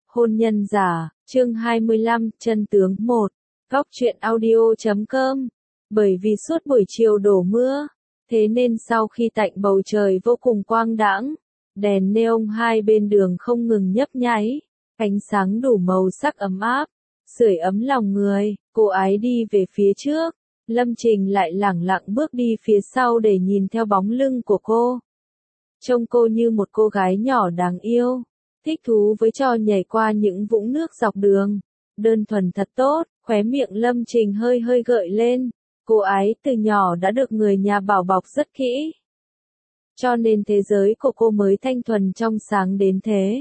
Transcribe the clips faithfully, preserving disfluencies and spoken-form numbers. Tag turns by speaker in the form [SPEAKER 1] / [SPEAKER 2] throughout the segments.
[SPEAKER 1] Hôn nhân giả, chương hai mươi lăm, chân tướng một. Góc truyện audio chấm com. Bởi vì suốt buổi chiều đổ mưa, thế nên sau khi tạnh bầu trời vô cùng quang đãng, đèn neon hai bên đường không ngừng nhấp nháy, ánh sáng đủ màu sắc ấm áp, sưởi ấm lòng người. Cô ái đi về phía trước, Lâm Trình lại lẳng lặng bước đi phía sau để nhìn theo bóng lưng của cô. Trông cô như một cô gái nhỏ đáng yêu, thích thú với trò nhảy qua những vũng nước dọc đường. Đơn thuần thật tốt, khóe miệng Lâm Trình hơi hơi gợi lên. Cô ái từ nhỏ đã được người nhà bảo bọc rất kỹ, cho nên thế giới của cô mới thanh thuần trong sáng đến thế.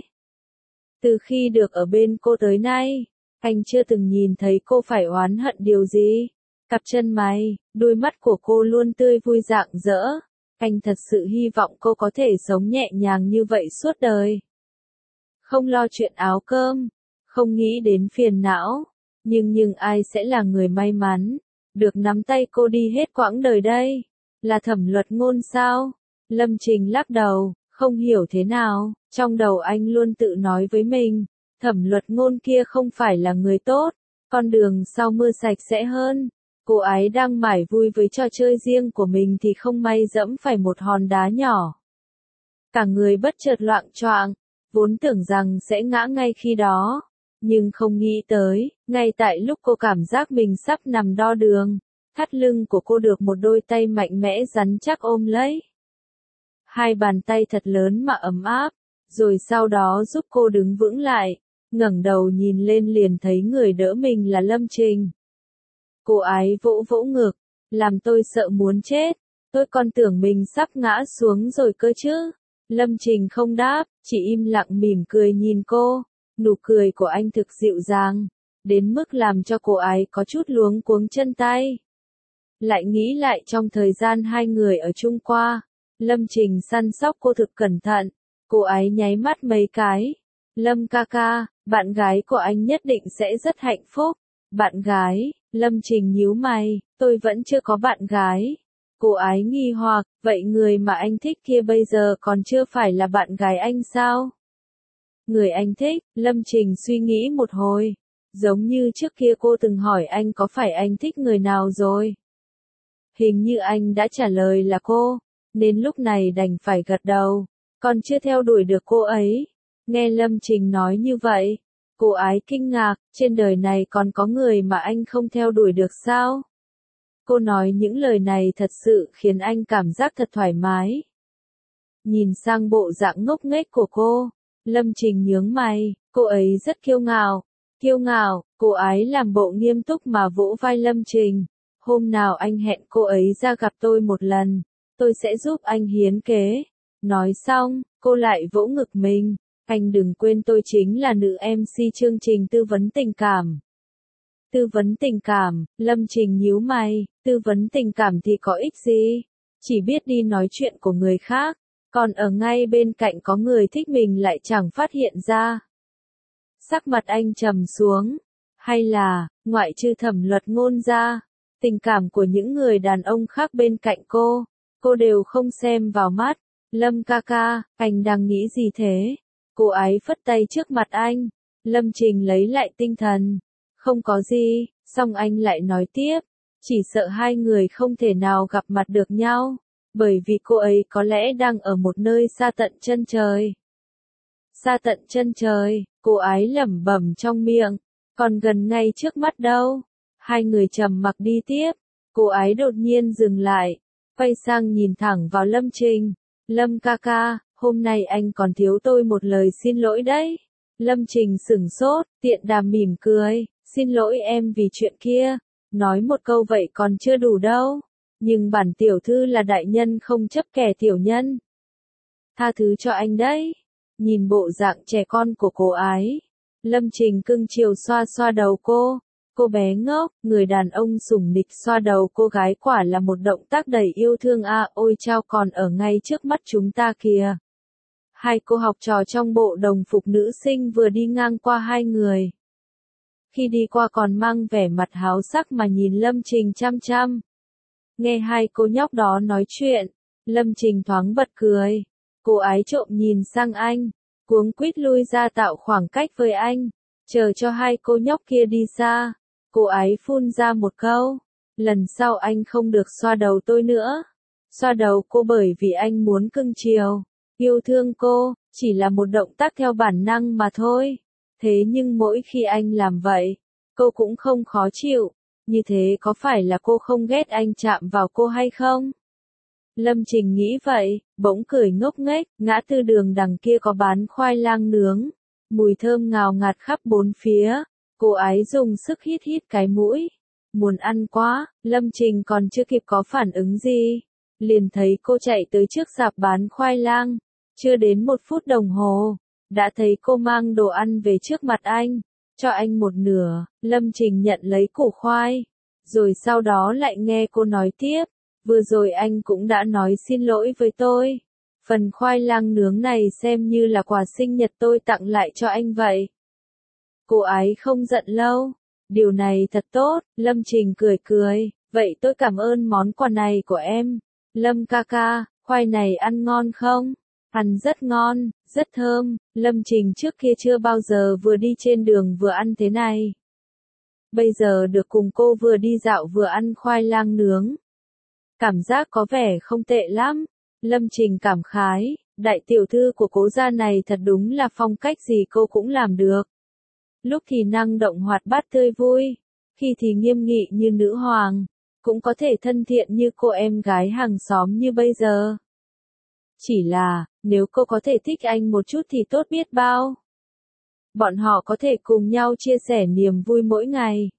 [SPEAKER 1] Từ khi được ở bên cô tới nay, anh chưa từng nhìn thấy cô phải oán hận điều gì. Cặp chân mày, đôi mắt của cô luôn tươi vui rạng rỡ. Anh thật sự hy vọng cô có thể sống nhẹ nhàng như vậy suốt đời. Không lo chuyện áo cơm, không nghĩ đến phiền não. Nhưng nhưng ai sẽ là người may mắn, được nắm tay cô đi hết quãng đời đây? Là Thẩm Luật Ngôn sao? Lâm Trình lắc đầu, không hiểu thế nào. Trong đầu anh luôn tự nói với mình, Thẩm Luật Ngôn kia không phải là người tốt. Con đường sau mưa sạch sẽ hơn. Cô ái đang mải vui với trò chơi riêng của mình thì không may dẫm phải một hòn đá nhỏ. Cả người bất chợt loạng choạng, vốn tưởng rằng sẽ ngã ngay khi đó. Nhưng không nghĩ tới, ngay tại lúc cô cảm giác mình sắp nằm đo đường, thắt lưng của cô được một đôi tay mạnh mẽ rắn chắc ôm lấy. Hai bàn tay thật lớn mà ấm áp, rồi sau đó giúp cô đứng vững lại, ngẩng đầu nhìn lên liền thấy người đỡ mình là Lâm Trình. Cô ái vỗ vỗ ngực, làm tôi sợ muốn chết, tôi còn tưởng mình sắp ngã xuống rồi cơ chứ. Lâm Trình không đáp, chỉ im lặng mỉm cười nhìn cô. Nụ cười của anh thực dịu dàng, đến mức làm cho cô ái có chút luống cuống chân tay. Lại nghĩ lại trong thời gian hai người ở chung qua, Lâm Trình săn sóc cô thực cẩn thận. Cô ái nháy mắt mấy cái. Lâm ca ca, bạn gái của anh nhất định sẽ rất hạnh phúc. Bạn gái? Lâm Trình nhíu mày, tôi vẫn chưa có bạn gái. Cô ái nghi hoặc, vậy người mà anh thích kia bây giờ còn chưa phải là bạn gái anh sao? Người anh thích, Lâm Trình suy nghĩ một hồi. Giống như trước kia cô từng hỏi anh có phải anh thích người nào rồi. Hình như anh đã trả lời là cô, nên lúc này đành phải gật đầu. Còn chưa theo đuổi được cô ấy. Nghe Lâm Trình nói như vậy, cô ái kinh ngạc, trên đời này còn có người mà anh không theo đuổi được sao? Cô nói những lời này thật sự khiến anh cảm giác thật thoải mái. Nhìn sang bộ dạng ngốc nghếch của cô, Lâm Trình nhướng mày, cô ấy rất kiêu ngạo. Kiêu ngạo, cô ái làm bộ nghiêm túc mà vỗ vai Lâm Trình. Hôm nào anh hẹn cô ấy ra gặp tôi một lần, tôi sẽ giúp anh hiến kế. Nói xong, cô lại vỗ ngực mình. Anh đừng quên tôi chính là nữ em xê chương trình tư vấn tình cảm. Tư vấn tình cảm, Lâm Trình nhíu mày, tư vấn tình cảm thì có ích gì? Chỉ biết đi nói chuyện của người khác, còn ở ngay bên cạnh có người thích mình lại chẳng phát hiện ra. Sắc mặt anh trầm xuống, hay là, ngoại trừ Thẩm Luật Ngôn ra, tình cảm của những người đàn ông khác bên cạnh cô, cô đều không xem vào mắt. Lâm ca ca, anh đang nghĩ gì thế? Cô ái phất tay trước mặt anh. Lâm Trình lấy lại tinh thần. Không có gì, xong anh lại nói tiếp. Chỉ sợ hai người không thể nào gặp mặt được nhau, bởi vì cô ấy có lẽ đang ở một nơi xa tận chân trời. Xa tận chân trời, cô ái lẩm bẩm trong miệng, còn gần ngay trước mắt đâu. Hai người trầm mặc đi tiếp, cô ái đột nhiên dừng lại, quay sang nhìn thẳng vào Lâm Trình. Lâm ca ca, hôm nay anh còn thiếu tôi một lời xin lỗi đấy. Lâm Trình sửng sốt, tiện đà mỉm cười, xin lỗi em vì chuyện kia. Nói một câu vậy còn chưa đủ đâu. Nhưng bản tiểu thư là đại nhân không chấp kẻ tiểu nhân. Tha thứ cho anh đấy. Nhìn bộ dạng trẻ con của cô ái, Lâm Trình cưng chiều xoa xoa đầu cô. Cô bé ngốc, người đàn ông sủng nịch xoa đầu cô gái quả là một động tác đầy yêu thương a à, ôi chao còn ở ngay trước mắt chúng ta kìa. Hai cô học trò trong bộ đồng phục nữ sinh vừa đi ngang qua hai người. Khi đi qua còn mang vẻ mặt háo sắc mà nhìn Lâm Trình chăm chăm. Nghe hai cô nhóc đó nói chuyện, Lâm Trình thoáng bật cười. Cô ái trộm nhìn sang anh. cuống quýt lui ra tạo khoảng cách với anh, chờ cho hai cô nhóc kia đi xa. Cô ấy phun ra một câu, lần sau anh không được xoa đầu tôi nữa. Xoa đầu cô bởi vì anh muốn cưng chiều, yêu thương cô, chỉ là một động tác theo bản năng mà thôi. Thế nhưng mỗi khi anh làm vậy, cô cũng không khó chịu. Như thế có phải là cô không ghét anh chạm vào cô hay không? Lâm Trình nghĩ vậy, bỗng cười ngốc nghếch, ngã tư đường đằng kia có bán khoai lang nướng. Mùi thơm ngào ngạt khắp bốn phía, cô ấy dùng sức hít hít cái mũi. Muốn ăn quá, Lâm Trình còn chưa kịp có phản ứng gì. Liền thấy cô chạy tới trước rạp bán khoai lang. Chưa đến một phút đồng hồ, đã thấy cô mang đồ ăn về trước mặt anh. Cho anh một nửa, Lâm Trình nhận lấy củ khoai. Rồi sau đó lại nghe cô nói tiếp. Vừa rồi anh cũng đã nói xin lỗi với tôi. Phần khoai lang nướng này xem như là quà sinh nhật tôi tặng lại cho anh vậy. Cô ấy không giận lâu. Điều này thật tốt, Lâm Trình cười cười. Vậy tôi cảm ơn món quà này của em. Lâm ca ca, khoai này ăn ngon không? Ăn rất ngon, rất thơm. Lâm Trình trước kia chưa bao giờ vừa đi trên đường vừa ăn thế này. Bây giờ được cùng cô vừa đi dạo vừa ăn khoai lang nướng. Cảm giác có vẻ không tệ lắm. Lâm Trình cảm khái, đại tiểu thư của cố gia này thật đúng là phong cách gì cô cũng làm được. Lúc thì năng động hoạt bát tươi vui, khi thì nghiêm nghị như nữ hoàng, cũng có thể thân thiện như cô em gái hàng xóm như bây giờ. Chỉ là, nếu cô có thể thích anh một chút thì tốt biết bao. Bọn họ có thể cùng nhau chia sẻ niềm vui mỗi ngày.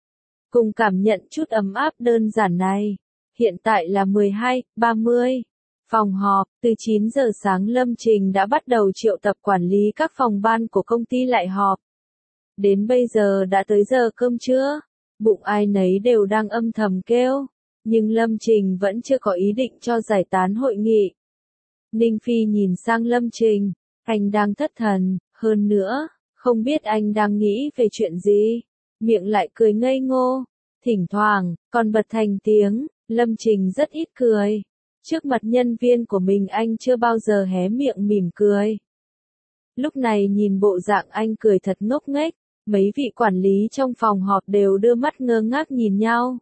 [SPEAKER 1] Cùng cảm nhận chút ấm áp đơn giản này. Hiện tại là mười hai ba mươi. Phòng họp, từ chín giờ sáng Lâm Trình đã bắt đầu triệu tập quản lý các phòng ban của công ty lại họp. Đến bây giờ đã tới giờ cơm trưa, bụng ai nấy đều đang âm thầm kêu, nhưng Lâm Trình vẫn chưa có ý định cho giải tán hội nghị. Ninh Phi nhìn sang Lâm Trình, anh đang thất thần, hơn nữa, không biết anh đang nghĩ về chuyện gì, miệng lại cười ngây ngô, thỉnh thoảng, còn bật thành tiếng. Lâm Trình rất ít cười. Trước mặt nhân viên của mình anh chưa bao giờ hé miệng mỉm cười. Lúc này nhìn bộ dạng anh cười thật ngốc nghếch, mấy vị quản lý trong phòng họp đều đưa mắt ngơ ngác nhìn nhau.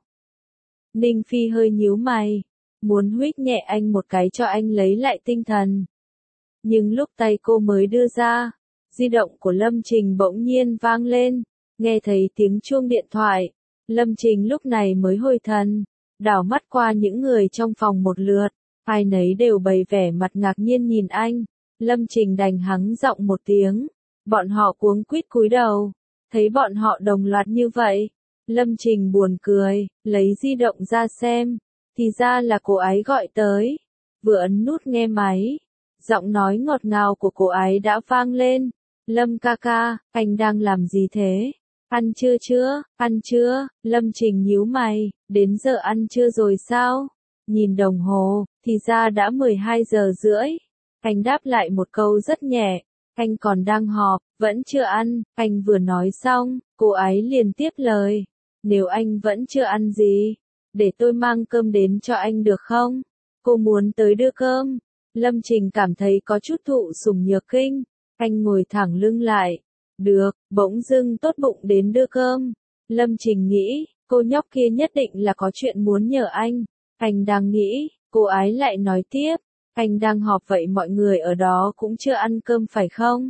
[SPEAKER 1] Ninh Phi hơi nhíu mày, muốn huých nhẹ anh một cái cho anh lấy lại tinh thần. Nhưng lúc tay cô mới đưa ra, di động của Lâm Trình bỗng nhiên vang lên, nghe thấy tiếng chuông điện thoại. Lâm Trình lúc này mới hồi thần. Đảo mắt qua những người trong phòng một lượt, ai nấy đều bày vẻ mặt ngạc nhiên nhìn anh. Lâm Trình đành hắng giọng một tiếng, bọn họ cuống quýt cúi đầu, thấy bọn họ đồng loạt như vậy. Lâm Trình buồn cười, lấy di động ra xem, thì ra là cô ấy gọi tới. Vừa ấn nút nghe máy, giọng nói ngọt ngào của cô ấy đã vang lên. Lâm ca ca, anh đang làm gì thế? Ăn trưa chưa, ăn chưa? Lâm Trình nhíu mày, đến giờ ăn trưa rồi sao? Nhìn đồng hồ, thì ra đã mười hai giờ rưỡi. Anh đáp lại một câu rất nhẹ, anh còn đang họp, vẫn chưa ăn. Anh vừa nói xong, cô ấy liền tiếp lời, nếu anh vẫn chưa ăn gì, để tôi mang cơm đến cho anh được không? Cô muốn tới đưa cơm. Lâm Trình cảm thấy có chút thụ sủng nhược kinh, anh ngồi thẳng lưng lại. Được, bỗng dưng tốt bụng đến đưa cơm. Lâm Trình nghĩ, cô nhóc kia nhất định là có chuyện muốn nhờ anh. Anh đang nghĩ, cô ấy lại nói tiếp, anh đang họp vậy mọi người ở đó cũng chưa ăn cơm phải không?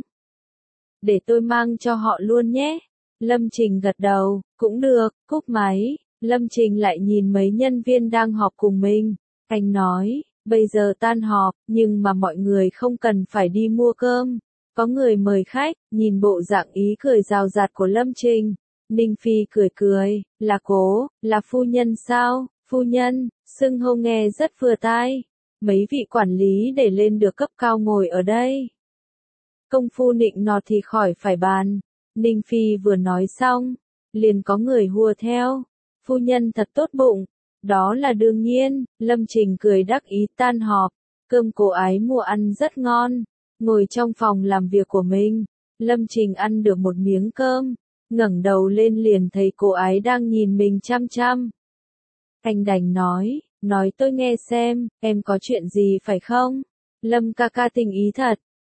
[SPEAKER 1] Để tôi mang cho họ luôn nhé. Lâm Trình gật đầu, cũng được, cúp máy. Lâm Trình lại nhìn mấy nhân viên đang họp cùng mình. Anh nói, bây giờ tan họp, nhưng mà mọi người không cần phải đi mua cơm. Có người mời khách, nhìn bộ dạng ý cười rào rạt của Lâm Trình. Ninh Phi cười cười, là cố, là phu nhân sao? Phu nhân, xưng hô nghe rất vừa tai. Mấy vị quản lý để lên được cấp cao ngồi ở đây. Công phu nịnh nọt thì khỏi phải bàn. Ninh Phi vừa nói xong, liền có người hùa theo. Phu nhân thật tốt bụng. Đó là đương nhiên. Lâm Trình cười đắc ý. Tan họp, cơm cô ấy mua ăn rất ngon. Ngồi trong phòng làm việc của mình, Lâm Trình ăn được một miếng cơm, ngẩng đầu lên liền thấy cô ấy đang nhìn mình chăm chăm. Anh đành nói, nói tôi nghe xem, em có chuyện gì phải không? Lâm ca ca tình ý thật,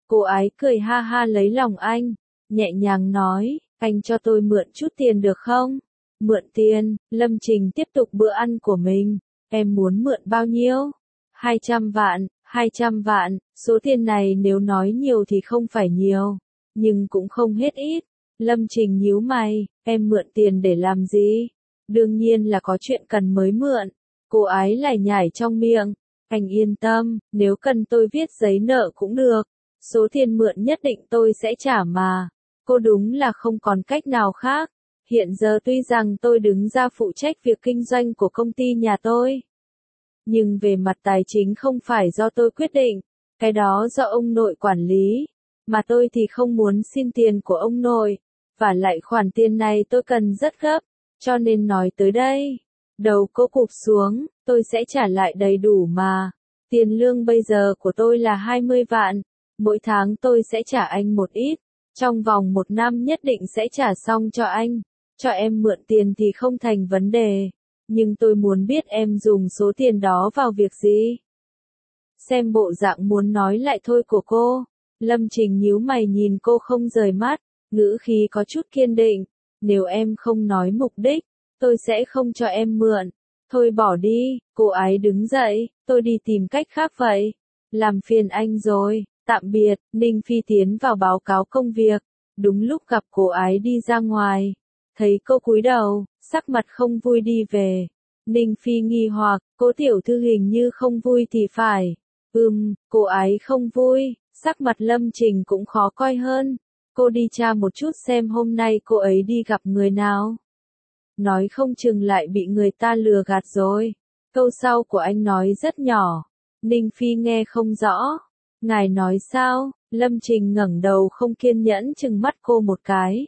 [SPEAKER 1] Cô ái cười ha ha lấy lòng anh, nhẹ nhàng nói, anh cho tôi mượn chút tiền được không? Mượn tiền, Lâm Trình tiếp tục bữa ăn của mình, em muốn mượn bao nhiêu? hai trăm vạn, hai trăm vạn, số tiền này nếu nói nhiều thì không phải nhiều, nhưng cũng không hết ít. Lâm Trình nhíu mày, em mượn tiền để làm gì? Đương nhiên là có chuyện cần mới mượn. Cô ái lải nhải trong miệng, anh yên tâm, nếu cần tôi viết giấy nợ cũng được, số tiền mượn nhất định tôi sẽ trả mà. Cô đúng là không còn cách nào khác. Hiện giờ tuy rằng tôi đứng ra phụ trách việc kinh doanh của công ty nhà tôi, nhưng về mặt tài chính không phải do tôi quyết định, cái đó do ông nội quản lý, mà tôi thì không muốn xin tiền của ông nội, và lại khoản tiền này tôi cần rất gấp, cho nên nói tới đây. Đầu cô cụp xuống, tôi sẽ trả lại đầy đủ mà. Tiền lương bây giờ của tôi là hai mươi vạn, mỗi tháng tôi sẽ trả anh một ít, trong vòng một năm nhất định sẽ trả xong cho anh. Cho em mượn tiền thì không thành vấn đề, nhưng tôi muốn biết em dùng số tiền đó vào việc gì. Xem bộ dạng muốn nói lại thôi của cô, Lâm Trình nhíu mày nhìn cô không rời mắt, ngữ khí có chút kiên định, nếu em không nói mục đích, tôi sẽ không cho em mượn. Thôi bỏ đi, cô ái đứng dậy, tôi đi tìm cách khác vậy. Làm phiền anh rồi, tạm biệt. Ninh Phi tiến vào báo cáo công việc, đúng lúc gặp cô ái đi ra ngoài. Thấy cô cúi đầu, sắc mặt không vui đi về. Ninh Phi nghi hoặc, cô tiểu thư hình như không vui thì phải. Ừm, cô ái không vui, sắc mặt Lâm Trình cũng khó coi hơn. Cô đi tra một chút xem hôm nay cô ấy đi gặp người nào. Nói không chừng lại bị người ta lừa gạt rồi. Câu sau của anh nói rất nhỏ. Ninh Phi nghe không rõ. Ngài nói sao? Lâm Trình ngẩng đầu không kiên nhẫn chừng mắt cô một cái.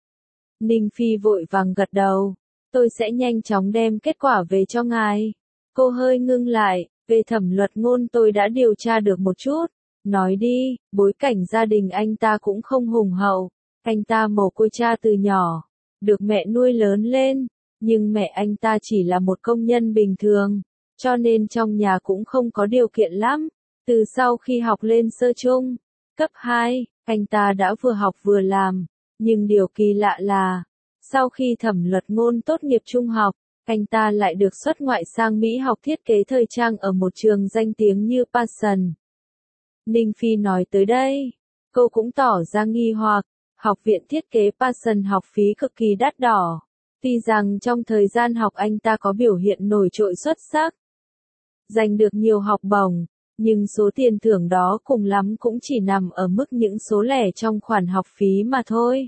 [SPEAKER 1] Ninh Phi vội vàng gật đầu. Tôi sẽ nhanh chóng đem kết quả về cho ngài. Cô hơi ngưng lại, về thẩm luật ngôn tôi đã điều tra được một chút. Nói đi, bối cảnh gia đình anh ta cũng không hùng hậu. Anh ta mồ côi cha từ nhỏ, được mẹ nuôi lớn lên, nhưng mẹ anh ta chỉ là một công nhân bình thường, cho nên trong nhà cũng không có điều kiện lắm. Từ sau khi học lên sơ trung, cấp hai, anh ta đã vừa học vừa làm, nhưng điều kỳ lạ là, sau khi thẩm luật ngôn tốt nghiệp trung học, anh ta lại được xuất ngoại sang Mỹ học thiết kế thời trang ở một trường danh tiếng như Parsons. Ninh Phi nói tới đây, cô cũng tỏ ra nghi hoặc. Học viện thiết kế Parsons học phí cực kỳ đắt đỏ. Tuy rằng trong thời gian học anh ta có biểu hiện nổi trội xuất sắc, giành được nhiều học bổng, nhưng số tiền thưởng đó cùng lắm cũng chỉ nằm ở mức những số lẻ trong khoản học phí mà thôi.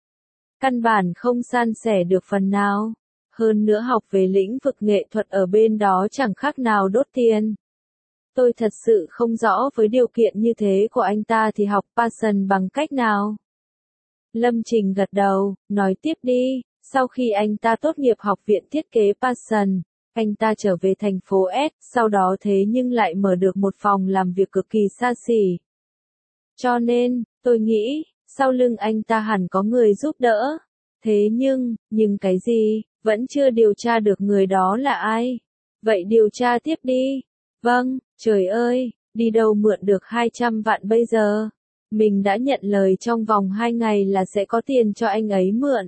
[SPEAKER 1] Căn bản không san sẻ được phần nào. Hơn nữa học về lĩnh vực nghệ thuật ở bên đó chẳng khác nào đốt tiền. Tôi thật sự không rõ với điều kiện như thế của anh ta thì học Parsons bằng cách nào. Lâm Trình gật đầu, nói tiếp đi, sau khi anh ta tốt nghiệp học viện thiết kế Parsons, anh ta trở về thành phố S, sau đó thế nhưng lại mở được một phòng làm việc cực kỳ xa xỉ. Cho nên, tôi nghĩ, sau lưng anh ta hẳn có người giúp đỡ. Thế nhưng, nhưng cái gì, vẫn chưa điều tra được người đó là ai. Vậy điều tra tiếp đi. Vâng, trời ơi, đi đâu mượn được hai trăm vạn bây giờ? Mình đã nhận lời trong vòng hai ngày là sẽ có tiền cho anh ấy mượn.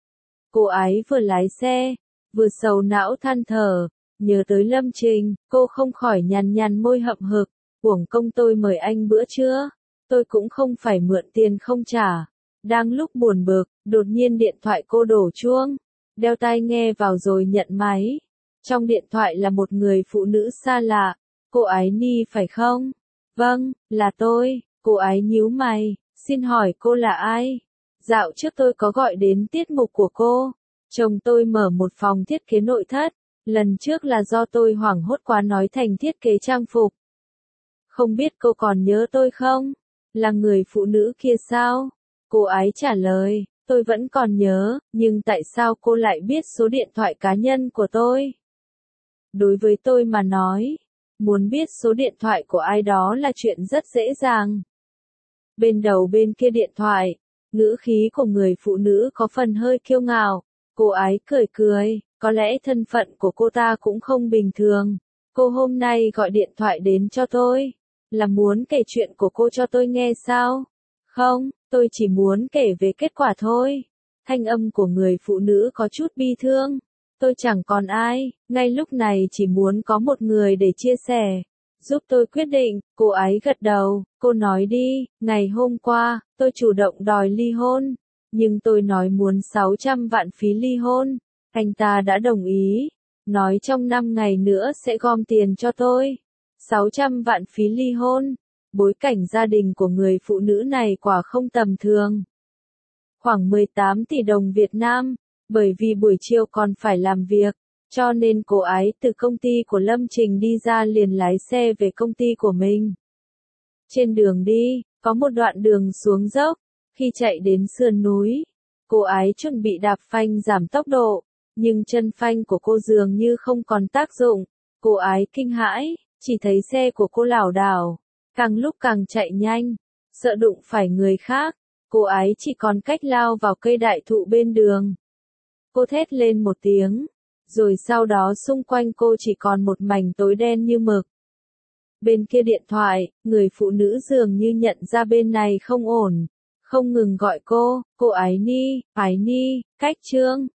[SPEAKER 1] Cô ái vừa lái xe, vừa sầu não than thở, nhớ tới Lâm Trình, cô không khỏi nhằn nhằn môi hậm hực, uổng công tôi mời anh bữa trưa, tôi cũng không phải mượn tiền không trả. Đang lúc buồn bực, đột nhiên điện thoại cô đổ chuông, đeo tai nghe vào rồi nhận máy. Trong điện thoại là một người phụ nữ xa lạ, cô Ái Ni phải không? Vâng, là tôi. Cô Ái nhíu mày, xin hỏi cô là ai? Dạo trước tôi có gọi đến tiết mục của cô. Chồng tôi mở một phòng thiết kế nội thất, lần trước là do tôi hoảng hốt quá nói thành thiết kế trang phục. Không biết cô còn nhớ tôi không? Là người phụ nữ kia sao? Cô Ái trả lời, tôi vẫn còn nhớ, nhưng tại sao cô lại biết số điện thoại cá nhân của tôi? Đối với tôi mà nói, muốn biết số điện thoại của ai đó là chuyện rất dễ dàng. Bên đầu bên kia điện thoại, ngữ khí của người phụ nữ có phần hơi kiêu ngạo. Cô Ái cười cười, có lẽ thân phận của cô ta cũng không bình thường. Cô hôm nay gọi điện thoại đến cho tôi, Là muốn kể chuyện của cô cho tôi nghe sao? Không, tôi chỉ muốn kể về kết quả thôi. Thanh âm của người phụ nữ có chút bi thương. Tôi chẳng còn ai, ngay lúc này chỉ muốn có một người để chia sẻ. Giúp tôi quyết định, cô ấy gật đầu, cô nói đi, ngày hôm qua, tôi chủ động đòi ly hôn. Nhưng tôi nói muốn sáu trăm vạn phí ly hôn. Anh ta đã đồng ý. Nói trong năm ngày nữa sẽ gom tiền cho tôi. sáu trăm vạn phí ly hôn. Bối cảnh gia đình của người phụ nữ này quả không tầm thường. Khoảng mười tám tỷ đồng Việt Nam. Bởi vì buổi chiều còn phải làm việc, cho nên cô ấy từ công ty của Lâm Trình đi ra liền lái xe về công ty của mình. Trên đường đi, có một đoạn đường xuống dốc. Khi chạy đến sườn núi, cô ấy chuẩn bị đạp phanh giảm tốc độ, nhưng chân phanh của cô dường như không còn tác dụng. Cô ấy kinh hãi, chỉ thấy xe của cô lảo đảo, càng lúc càng chạy nhanh, sợ đụng phải người khác. Cô ấy chỉ còn cách lao vào cây đại thụ bên đường. Cô thét lên một tiếng, rồi sau đó xung quanh cô chỉ còn một mảnh tối đen như mực. Bên kia điện thoại, người phụ nữ dường như nhận ra bên này không ổn, không ngừng gọi cô, cô Ái Ni, Ái Ni, Cách Trương.